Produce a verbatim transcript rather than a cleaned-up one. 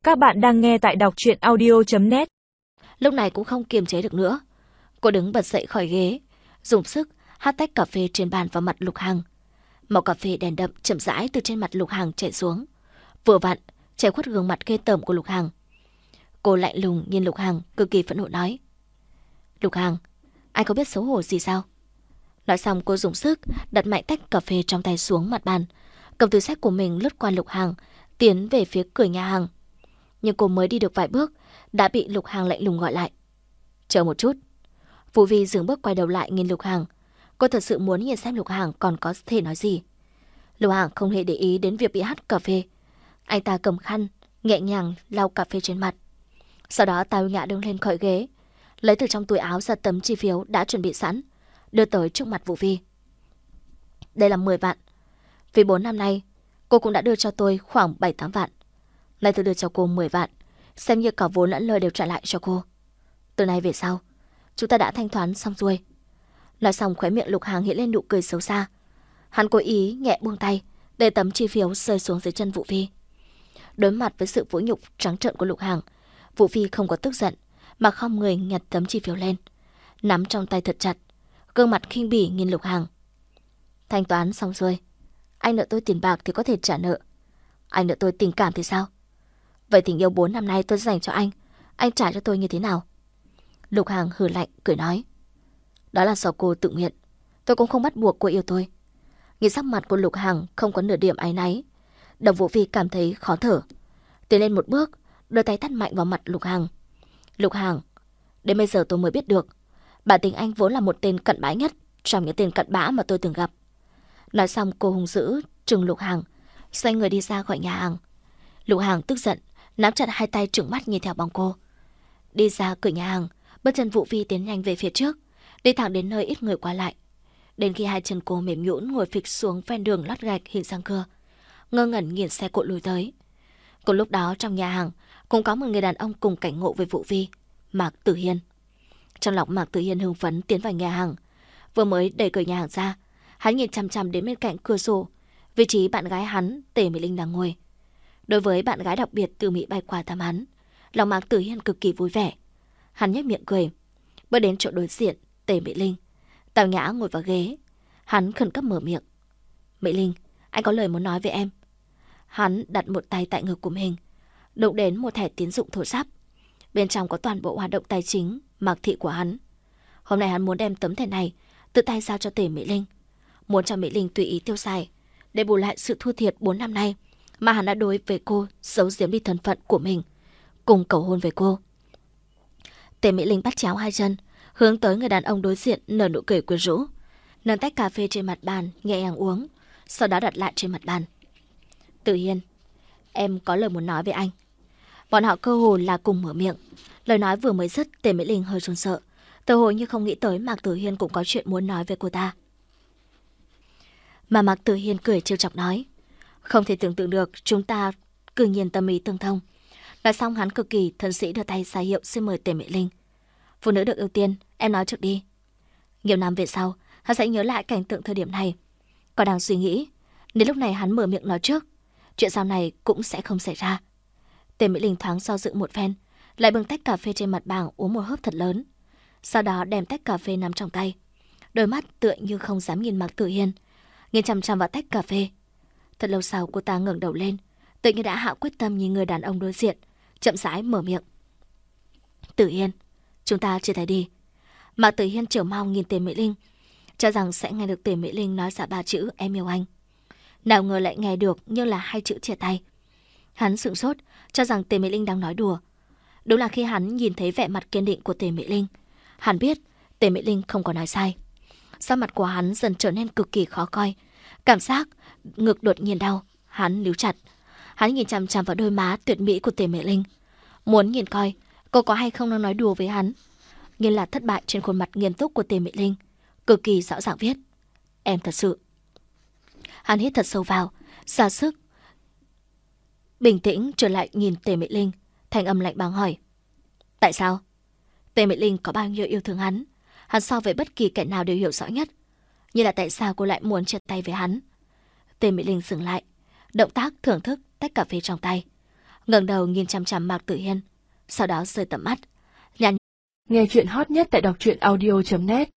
Các bạn đang nghe tại đọc truyện audio chấm net. Lúc này cũng không kiềm chế được nữa. Cô đứng bật dậy khỏi ghế, dùng sức hắt tách cà phê trên bàn vào mặt Lục Hằng. Màu cà phê đèn đậm chậm rãi từ trên mặt Lục Hằng chảy xuống, vừa vặn che khuất gương mặt ghê tởm của Lục Hằng. Cô lạnh lùng nhìn Lục Hằng, cực kỳ phẫn nộ nói: Lục Hằng, anh có biết xấu hổ gì sao? Nói xong cô dùng sức đặt mạnh tách cà phê trong tay xuống mặt bàn, cầm túi xách của mình lướt qua Lục Hằng, tiến về phía cửa nhà hàng. Nhưng cô mới đi được vài bước đã bị Lục Hằng lạnh lùng gọi lại: Chờ một chút. Vũ Vi dừng bước quay đầu lại nhìn Lục Hằng. Cô thật sự muốn nhìn xem Lục Hằng còn có thể nói gì. Lục Hằng không hề để ý đến việc bị hắt cà phê. Anh ta cầm khăn nhẹ nhàng lau cà phê trên mặt, sau đó tao nhã đứng lên khỏi ghế, lấy từ trong túi áo ra tấm chi phiếu đã chuẩn bị sẵn, đưa tới trước mặt Vũ Vi. Đây là mười vạn. Vì bốn năm nay cô cũng đã đưa cho tôi khoảng bảy tám vạn. Nay tôi đưa cho cô mười vạn, xem như cả vốn lẫn lời đều trả lại cho cô. Từ nay về sau chúng ta đã thanh toán xong xuôi. Nói xong khóe miệng Lục Hằng hiện lên nụ cười xấu xa. Hắn cố ý nhẹ buông tay để tấm chi phiếu rơi xuống dưới chân Vũ Vi. Đối mặt với sự vũ nhục trắng trợn của Lục Hằng, Vũ Vi không có tức giận mà khom người nhặt tấm chi phiếu lên, nắm trong tay thật chặt, gương mặt khinh bỉ nhìn Lục Hằng. Thanh toán xong xuôi. Anh nợ tôi tiền bạc thì có thể trả nợ, anh nợ tôi tình cảm thì sao? Vậy tình yêu bốn năm nay tôi dành cho anh, anh trả cho tôi như thế nào? Lục Hằng hừ lạnh cười nói: Đó là do cô tự nguyện, tôi cũng không bắt buộc cô yêu tôi. Nhìn sắc mặt của Lục Hằng không có nửa điểm áy náy, Đồng Vũ Vi cảm thấy khó thở, tiến lên một bước, đưa tay tát mạnh vào mặt Lục Hằng. Lục Hằng, đến bây giờ tôi mới biết được bản tính anh vốn là một tên cặn bã nhất trong những tên cặn bã mà tôi từng gặp. Nói xong cô hung dữ trừng Lục Hằng, xoay người đi ra khỏi nhà hàng. Lục Hằng tức giận nắm chặt hai tay trừng mắt nhìn theo bóng cô. Đi ra cửa nhà hàng, bước chân Vũ Vi tiến nhanh về phía trước, đi thẳng đến nơi ít người qua lại. Đến khi hai chân cô mềm nhũn ngồi phịch xuống ven đường lót gạch hình răng cưa, ngơ ngẩn nhìn xe cộ lùi tới. Cùng lúc đó trong nhà hàng cũng có một người đàn ông cùng cảnh ngộ với Vũ Vi, Mạc Tử Hiên. Trong lòng Mạc Tử Hiên hưng phấn tiến vào nhà hàng. Vừa mới đẩy cửa nhà hàng ra, hắn nhìn chằm chằm đến bên cạnh cửa sổ, vị trí bạn gái hắn Tề Mỹ Linh đang ngồi. Đối với bạn gái đặc biệt từ Mỹ bay qua thăm hắn, lòng Mạc Tử Hiên cực kỳ vui vẻ. Hắn nhếch miệng cười, bước đến chỗ đối diện Tề Mỹ Linh, tao nhã ngồi vào ghế. Hắn khẩn cấp mở miệng: Mỹ Linh, anh có lời muốn nói với em. Hắn đặt một tay tại ngực của mình, đụng đến một thẻ tín dụng thổ sáp. Bên trong có toàn bộ hoạt động tài chính Mạc thị của hắn. Hôm nay hắn muốn đem tấm thẻ này tự tay giao cho Tề Mỹ Linh, muốn cho Mỹ Linh tùy ý tiêu xài để bù lại sự thua thiệt bốn năm nay mà hắn đã đối với cô, giấu giếm đi thân phận của mình, cùng cầu hôn với cô. Tề Mỹ Linh bắt chéo hai chân, hướng tới người đàn ông đối diện nở nụ cười quyến rũ, nâng tách cà phê trên mặt bàn nhẹ nhàng uống, sau đó đặt lại trên mặt bàn. Tử Hiên, em có lời muốn nói với anh. Bọn họ cơ hồ là cùng mở miệng. Lời nói vừa mới dứt, Tề Mỹ Linh hơi run sợ, tự hồ như không nghĩ tới Mạc Tử Hiên cũng có chuyện muốn nói với cô ta. Mà Mạc Tử Hiên cười trêu chọc nói: Không thể tưởng tượng được chúng ta cư nhiên tâm ý tương thông. Nói xong hắn cực kỳ thân sĩ đưa tay ra hiệu xin mời Tề Mỹ Linh. Phụ nữ được ưu tiên, em nói trước đi. Nhiều năm về sau, hắn sẽ nhớ lại cảnh tượng thời điểm này, còn đang suy nghĩ đến lúc này hắn mở miệng nói trước, chuyện sau này cũng sẽ không xảy ra. Tề Mỹ Linh thoáng do dự một phen, lại bưng tách cà phê trên mặt bàn uống một hớp thật lớn, sau đó đem tách cà phê nắm trong tay, đôi mắt tựa như không dám nhìn Mạc Tử Hiên, nhìn chằm chằm vào tách cà phê. Thật lâu sau cô ta ngẩng đầu lên, tự nhiên đã hạ quyết tâm nhìn người đàn ông đối diện, chậm rãi mở miệng: Tử Hiên, chúng ta chia tay đi. Mạc Tử Hiên chiều mau nhìn Tề Mỹ Linh, cho rằng sẽ nghe được Tề Mỹ Linh nói ra ba chữ em yêu anh. Nào ngờ lại nghe được như là hai chữ chia tay. Hắn sửng sốt, cho rằng Tề Mỹ Linh đang nói đùa. Đúng là khi hắn nhìn thấy vẻ mặt kiên định của Tề Mỹ Linh, hắn biết Tề Mỹ Linh không có nói sai. Sắc mặt của hắn dần trở nên cực kỳ khó coi, cảm giác ngực đột nhiên đau, hắn níu chặt. Hắn nhìn chằm chằm vào đôi má tuyệt mỹ của Tề Mỹ Linh, muốn nhìn coi cô có hay không đang nói đùa với hắn. Nhưng là thất bại trên khuôn mặt nghiêm túc của Tề Mỹ Linh cực kỳ rõ ràng viết: Em thật sự. Hắn hít thật sâu vào, ra sức bình tĩnh trở lại nhìn Tề Mỹ Linh, thanh âm lạnh băng hỏi: Tại sao? Tề Mỹ Linh có bao nhiêu yêu thương hắn, hắn so với bất kỳ kẻ nào đều hiểu rõ nhất. Như là tại sao cô lại muốn chia tay với hắn? Tề Mỹ Linh dừng lại, động tác thưởng thức tách cà phê trong tay, ngẩng đầu nhìn chằm chằm Mạc Tử Hiên, sau đó rời tầm mắt. Nhàn Nghe chuyện hot nhất tại đọc truyện audio chấm net